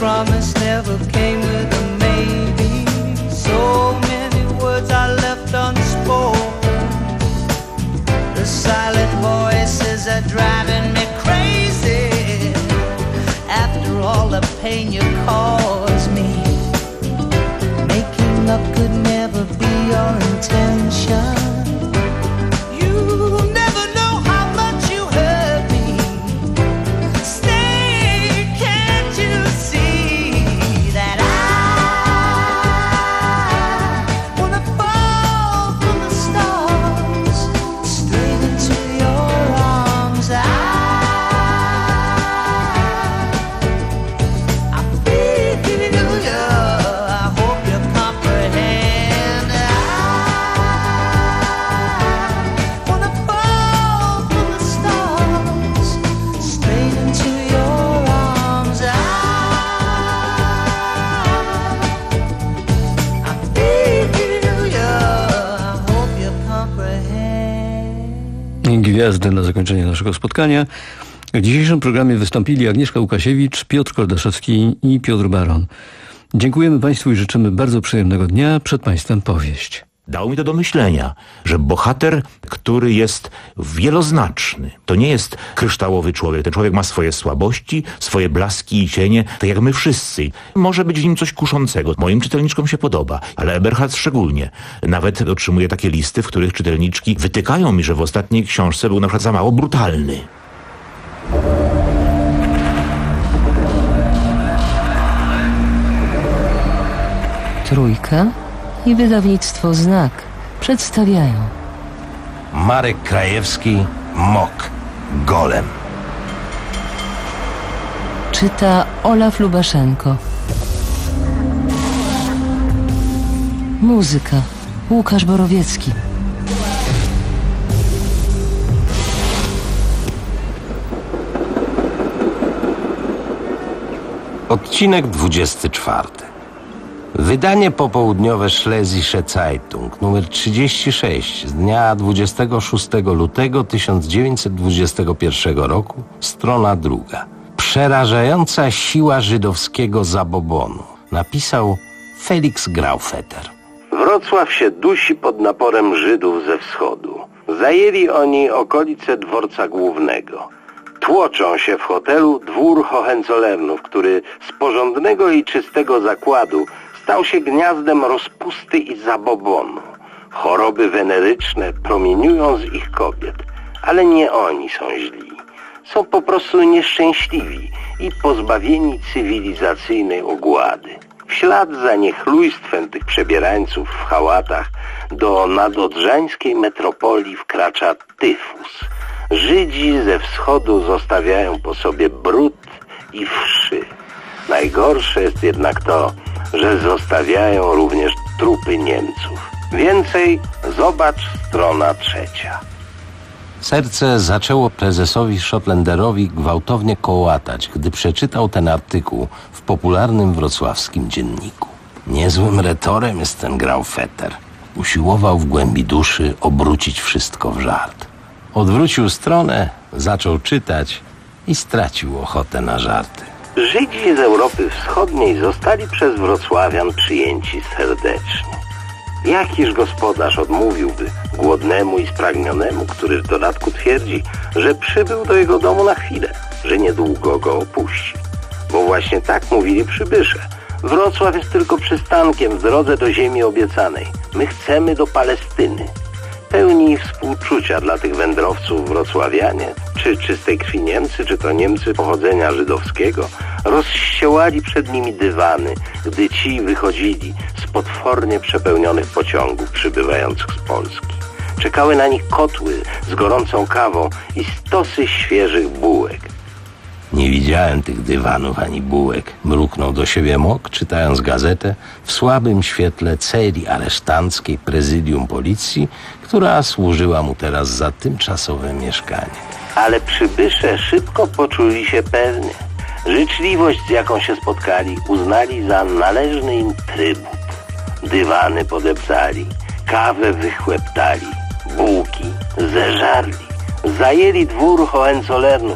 S2: promise never came with a maybe. So many words I left unspoken. The silent voices are driving me crazy. After all the pain you caused me, making up could never be your intention.
S24: Gwiazdy na zakończenie naszego spotkania. W dzisiejszym programie wystąpili Agnieszka Łukasiewicz, Piotr Koldaszewski i Piotr Baron. Dziękujemy Państwu i życzymy bardzo przyjemnego dnia. Przed Państwem powieść.
S1: Dało mi to do myślenia, że bohater, który jest wieloznaczny, to nie jest kryształowy człowiek. Ten człowiek ma swoje słabości, swoje blaski i cienie, tak jak my wszyscy. Może być w nim coś kuszącego. Moim czytelniczkom się podoba, ale Eberhard szczególnie. Nawet otrzymuje takie listy, w których czytelniczki wytykają mi, że w ostatniej książce był na przykład za mało brutalny.
S7: Trójka i wydawnictwo Znak przedstawiają
S8: Marek Krajewski, Mok, Golem.
S7: Czyta Olaf Lubaszenko. Muzyka Łukasz Borowiecki.
S8: Odcinek dwudziesty czwarty. Wydanie popołudniowe Schlesische Zeitung numer trzydzieści sześć z dnia dwudziestego szóstego lutego tysiąc dziewięćset dwudziestego pierwszego roku, strona druga. Przerażająca siła żydowskiego zabobonu. Napisał Felix Graufetter.
S9: Wrocław się dusi pod naporem Żydów ze wschodu. Zajęli oni okolice dworca głównego. Tłoczą się w hotelu dwór Hohenzollernów, który z porządnego i czystego zakładu stał się gniazdem rozpusty i zabobonu. Choroby weneryczne promieniują z ich kobiet, ale nie oni są źli. Są po prostu nieszczęśliwi i pozbawieni cywilizacyjnej ogłady. W ślad za niechlujstwem tych przebierańców w hałatach do nadodrzańskiej metropolii wkracza tyfus. Żydzi ze wschodu zostawiają po sobie brud i wszy. Najgorsze jest jednak to, że zostawiają również trupy Niemców. Więcej zobacz strona trzecia.
S8: Serce zaczęło prezesowi Schottlanderowi gwałtownie kołatać, gdy przeczytał ten artykuł w popularnym wrocławskim dzienniku. Niezłym retorem jest ten Graufetter. Usiłował w głębi duszy obrócić wszystko w żart. Odwrócił stronę, zaczął czytać i stracił ochotę na żarty.
S9: Żydzi z Europy Wschodniej zostali przez wrocławian przyjęci serdecznie. Jakiż gospodarz odmówiłby głodnemu i spragnionemu, który w dodatku twierdzi, że przybył do jego domu na chwilę, że niedługo go opuści. Bo właśnie tak mówili przybysze. Wrocław jest tylko przystankiem w drodze do ziemi obiecanej. My chcemy do Palestyny. Pełni współczucia dla tych wędrowców wrocławianie, czy czystej krwi Niemcy, czy to Niemcy pochodzenia żydowskiego, rozściełali przed nimi dywany, gdy ci wychodzili z potwornie przepełnionych pociągów przybywających z Polski. Czekały na nich kotły z gorącą kawą i stosy świeżych bułek.
S8: Nie widziałem tych dywanów ani bułek. Mruknął do siebie Mok, czytając gazetę w słabym świetle celi aresztanckiej prezydium policji, która służyła mu teraz za tymczasowe mieszkanie.
S9: Ale przybysze szybko poczuli się pewnie. Życzliwość, z jaką się spotkali, uznali za należny im trybut. Dywany podeptali, kawę wychłeptali, bułki zeżarli. Zajęli dwór Hohenzollernów,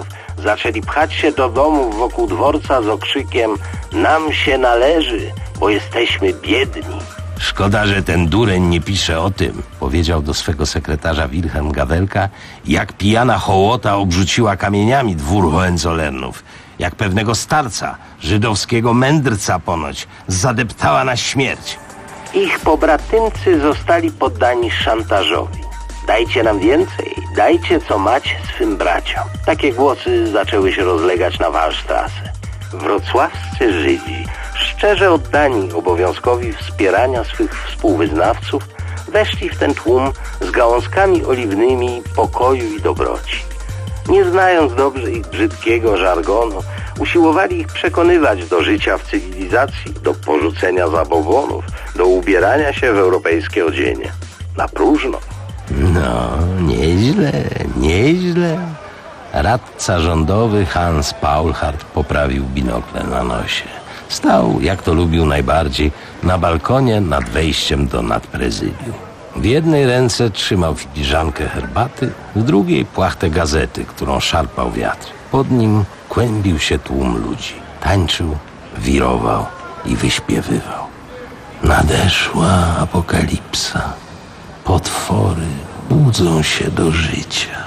S9: zaczęli pchać się do domów wokół dworca z okrzykiem nam się należy, bo jesteśmy biedni.
S8: Szkoda, że ten dureń nie pisze o tym, powiedział do swego sekretarza Wilhelm Gawelka, jak pijana hołota obrzuciła kamieniami dwór Hohenzollernów. Jak pewnego starca, żydowskiego mędrca ponoć, zadeptała na śmierć.
S9: Ich pobratymcy zostali poddani szantażowi. Dajcie nam więcej, dajcie co macie swym braciom. Takie głosy zaczęły się rozlegać na Wallstrasse. Wrocławscy Żydzi, szczerze oddani obowiązkowi wspierania swych współwyznawców, weszli w ten tłum z gałązkami oliwnymi pokoju i dobroci. Nie znając dobrze ich brzydkiego żargonu, usiłowali ich przekonywać do życia w cywilizacji, do porzucenia zabobonów, do ubierania się w europejskie odzienie. Na próżno.
S8: No, nieźle, nieźle. Radca rządowy Hans Paulhardt poprawił binokle na nosie. Stał, jak to lubił najbardziej, na balkonie nad wejściem do nadprezydium. W jednej ręce trzymał filiżankę herbaty, w drugiej płachtę gazety, którą szarpał wiatr. Pod nim kłębił się tłum ludzi. Tańczył, wirował i wyśpiewywał. Nadeszła apokalipsa. Potwory budzą się do życia.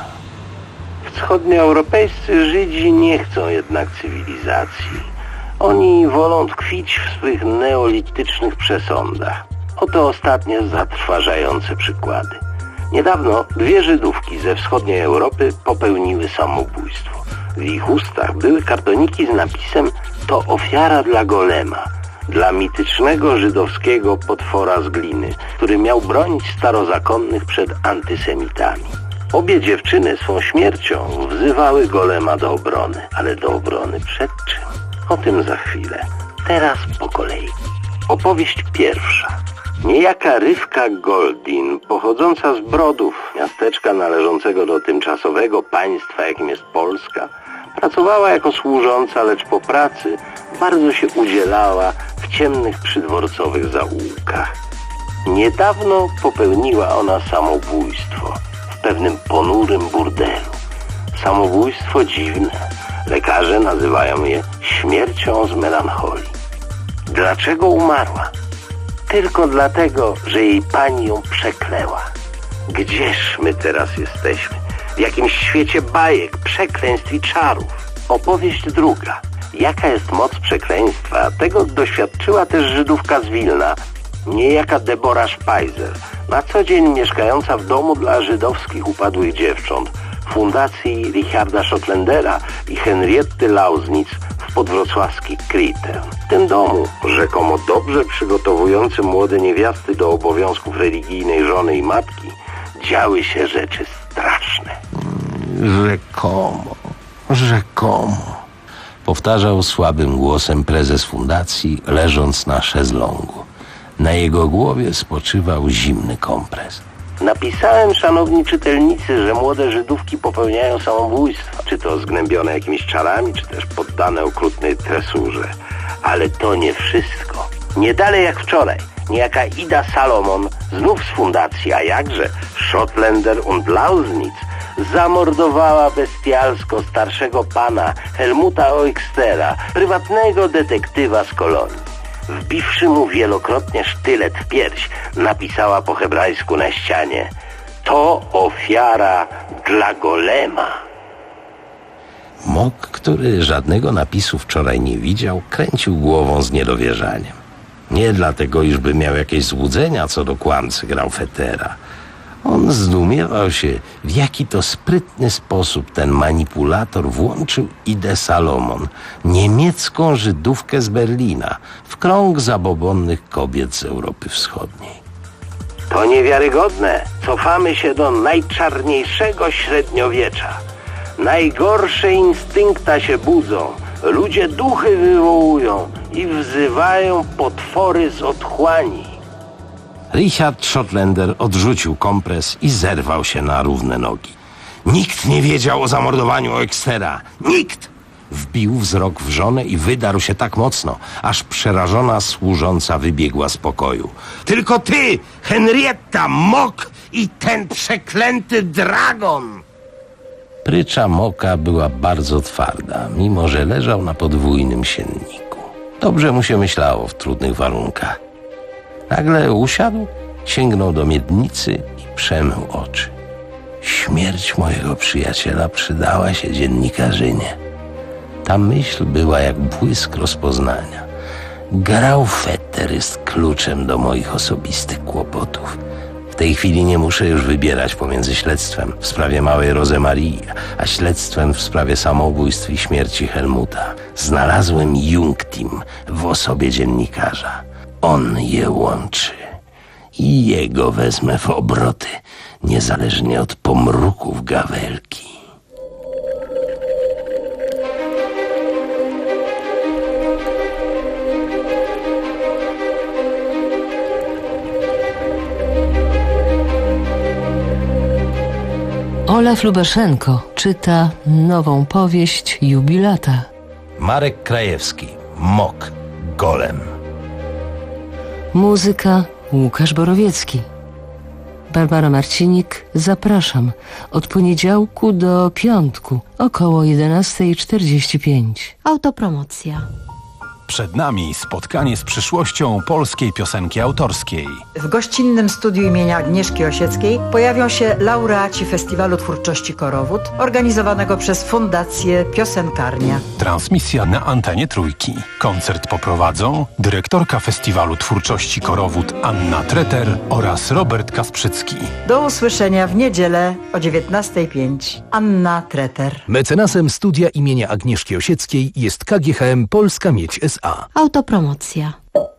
S9: Wschodnioeuropejscy Żydzi nie chcą jednak cywilizacji. Oni wolą tkwić w swych neolitycznych przesądach. Oto ostatnie zatrważające przykłady. Niedawno dwie Żydówki ze wschodniej Europy popełniły samobójstwo. W ich ustach były kartoniki z napisem to ofiara dla golema, dla mitycznego żydowskiego potwora z gliny, który miał bronić starozakonnych przed antysemitami. Obie dziewczyny swą śmiercią wzywały golema do obrony, ale do obrony przed czym? O tym za chwilę. Teraz po kolei. Opowieść pierwsza. Niejaka Rywka Goldin, pochodząca z Brodów, miasteczka należącego do tymczasowego państwa, jakim jest Polska, pracowała jako służąca, lecz po pracy bardzo się udzielała w ciemnych przydworcowych zaułkach. Niedawno popełniła ona samobójstwo w pewnym ponurym burdelu. Samobójstwo dziwne. Lekarze nazywają je śmiercią z melancholii. Dlaczego umarła? Tylko dlatego, że jej pani ją przekleła. Gdzież my teraz jesteśmy? W jakimś świecie bajek, przekleństw i czarów. Opowieść druga. Jaka jest moc przekleństwa? Tego doświadczyła też Żydówka z Wilna, niejaka Debora Speiser, na co dzień mieszkająca w domu dla żydowskich upadłych dziewcząt, fundacji Richarda Schottlandera i Henrietty Lausnitz w podwrocławskich Kritem. W tym domu, rzekomo dobrze przygotowujący młode niewiasty do obowiązków religijnej żony i matki, działy się rzeczy straszne.
S8: Rzekomo, rzekomo, powtarzał słabym głosem prezes fundacji, leżąc na szezlongu. Na jego głowie spoczywał zimny kompres.
S9: Napisałem, szanowni czytelnicy, że młode Żydówki popełniają samobójstwa, czy to zgnębione jakimiś czarami, czy też poddane okrutnej tresurze. Ale to nie wszystko. Nie dalej jak wczoraj, niejaka Ida Salomon, znów z fundacji, a jakże Schottlander und Lausnitz, zamordowała bestialsko starszego pana Helmuta Oextera, prywatnego detektywa z kolonii. Wbiwszy mu wielokrotnie sztylet w pierś, napisała po hebrajsku na ścianie: to ofiara dla golema.
S8: Mok, który żadnego napisu wczoraj nie widział, kręcił głową z niedowierzaniem. Nie dlatego, iżby miał jakieś złudzenia co do kłamcy Graufetera. On zdumiewał się, w jaki to sprytny sposób ten manipulator włączył Idę Salomon, niemiecką Żydówkę z Berlina, w krąg zabobonnych kobiet z Europy Wschodniej.
S9: To niewiarygodne. Cofamy się do najczarniejszego średniowiecza. Najgorsze instynkta się budzą. Ludzie duchy wywołują i wzywają potwory z otchłani.
S8: Richard Schottlander odrzucił kompres i zerwał się na równe nogi. Nikt nie wiedział o zamordowaniu Oextera. Nikt! Wbił wzrok w żonę i wydarł się tak mocno, aż przerażona służąca wybiegła z pokoju. Tylko ty, Henrietta, Mok i ten przeklęty dragon! Prycza Moka była bardzo twarda, mimo że leżał na podwójnym sienniku. Dobrze mu się myślało w trudnych warunkach. Nagle usiadł, sięgnął do miednicy i przemył oczy. Śmierć mojego przyjaciela przydała się dziennikarzynie. Ta myśl była jak błysk rozpoznania. Graufetter jest kluczem do moich osobistych kłopotów. W tej chwili nie muszę już wybierać pomiędzy śledztwem w sprawie małej Rosemarii, a śledztwem w sprawie samobójstw i śmierci Helmuta. Znalazłem Jungteam w osobie dziennikarza. On je łączy. I jego wezmę w obroty, niezależnie od pomruków Gawelki.
S7: Olaf Lubaszenko czyta nową powieść Jubilata.
S8: Marek Krajewski, Mok, Golem.
S7: Muzyka Łukasz Borowiecki. Barbara Marcinik, zapraszam od poniedziałku do piątku około jedenasta czterdzieści pięć.
S12: Autopromocja.
S13: Przed nami spotkanie z przyszłością polskiej piosenki autorskiej.
S15: W gościnnym studiu imienia Agnieszki Osieckiej pojawią się laureaci Festiwalu Twórczości Korowód, organizowanego przez Fundację Piosenkarnia.
S13: Transmisja na antenie Trójki. Koncert poprowadzą dyrektorka Festiwalu Twórczości Korowód Anna Treter oraz Robert Kasprzycki.
S15: Do usłyszenia w niedzielę o dziewiętnasta pięć. Anna Treter.
S16: Mecenasem studia imienia Agnieszki Osieckiej jest K G H M Polska Miedź S A.
S12: Autopromocja.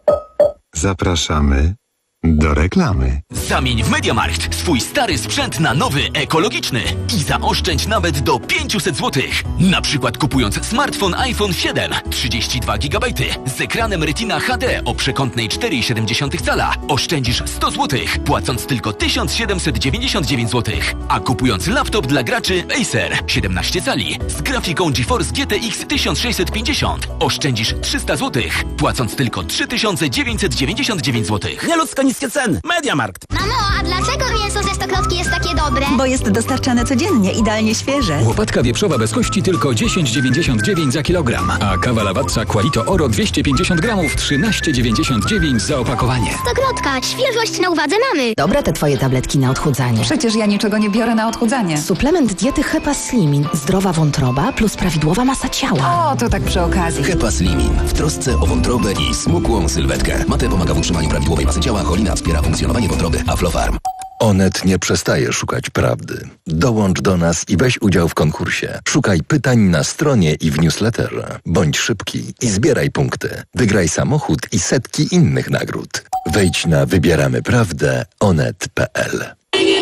S10: Zapraszamy do reklamy.
S25: Zamień w MediaMarkt swój stary sprzęt na nowy, ekologiczny i zaoszczędź nawet do pięćset złotych. Na przykład kupując smartfon iPhone siedem, trzydzieści dwa gigabajty z ekranem Retina H D o przekątnej cztery i siedem cala oszczędzisz sto złotych, płacąc tylko tysiąc siedemset dziewięćdziesiąt dziewięć złotych. A kupując laptop dla graczy Acer siedemnaście cali z grafiką GeForce G T X tysiąc sześćset pięćdziesiąt oszczędzisz trzysta złotych, płacąc tylko trzy tysiące dziewięćset dziewięćdziesiąt dziewięć złotych.
S14: Nieludzko niskie ceny. MediaMarkt.
S26: Mamo, a dlaczego mięso ze Stokrotki jest takie dobre?
S27: Bo jest dostarczane codziennie, idealnie świeże.
S28: Łopatka wieprzowa bez kości tylko dziesięć dziewięćdziesiąt dziewięć za kilogram, a kawa Lavazza Qualito Oro dwieście pięćdziesiąt gramów trzynaście dziewięćdziesiąt dziewięć za opakowanie.
S26: Stokrotka, świeżość na uwadze mamy.
S20: Dobre te twoje tabletki na odchudzanie.
S27: Przecież ja niczego nie biorę na odchudzanie.
S20: Suplement diety Hepa Slimin. Zdrowa wątroba plus prawidłowa masa ciała.
S27: O, to tak przy okazji.
S21: Hepa Slimin. W trosce o wątrobę i smukłą sylwetkę. Mate pomaga w utrzymaniu prawidłowej masy ciała, cholina wspiera funkcjonowanie wątroby. Aflofarm.
S29: Onet nie przestaje szukać prawdy. Dołącz do nas i weź udział w konkursie. Szukaj pytań na stronie i w newsletterze. Bądź szybki i zbieraj punkty. Wygraj samochód i setki innych nagród. Wejdź na wybieramy prawdę onet kropka p l.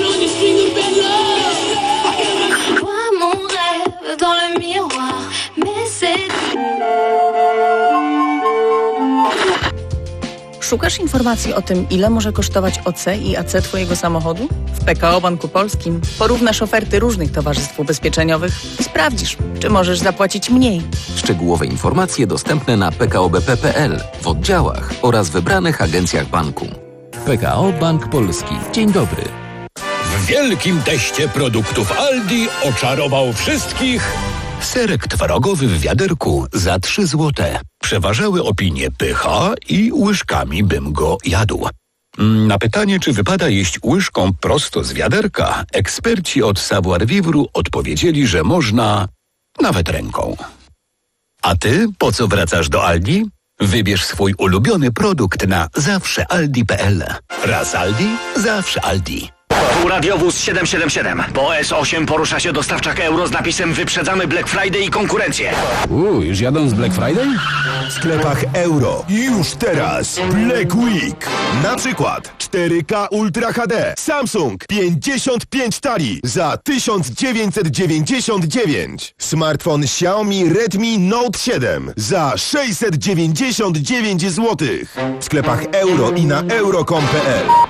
S30: Szukasz informacji o tym, ile może kosztować O C i A C twojego samochodu? W P K O Banku Polskim porównasz oferty różnych towarzystw ubezpieczeniowych i sprawdzisz, czy możesz zapłacić mniej.
S31: Szczegółowe informacje dostępne na p k o b p kropka p l, w oddziałach oraz wybranych agencjach banku. P K O Bank Polski. Dzień dobry.
S32: W wielkim teście produktów Aldi oczarował wszystkich serek twarogowy w wiaderku za trzy złote. Przeważały opinie pycha i łyżkami bym go jadł. Na pytanie, czy wypada jeść łyżką prosto z wiaderka, eksperci od Savoir Vivre odpowiedzieli, że można nawet ręką. A ty po co wracasz do Aldi? Wybierz swój ulubiony produkt na zawsze aldi kropka p l. Raz Aldi, zawsze Aldi.
S33: Tu radiowóz siedem siedem siedem. Po S osiem porusza się dostawczak euro z napisem wyprzedzamy Black Friday i konkurencję.
S28: Uuu, już jadą z Black Friday?
S4: W sklepach euro. Już teraz Black Week. Na przykład cztery K Ultra H D Samsung pięćdziesiąt pięć cali za tysiąc dziewięćset dziewięćdziesiąt dziewięć. Smartfon Xiaomi Redmi Note siedem za sześćset dziewięćdziesiąt dziewięć złotych. W sklepach euro i na euro kropka com kropka p l.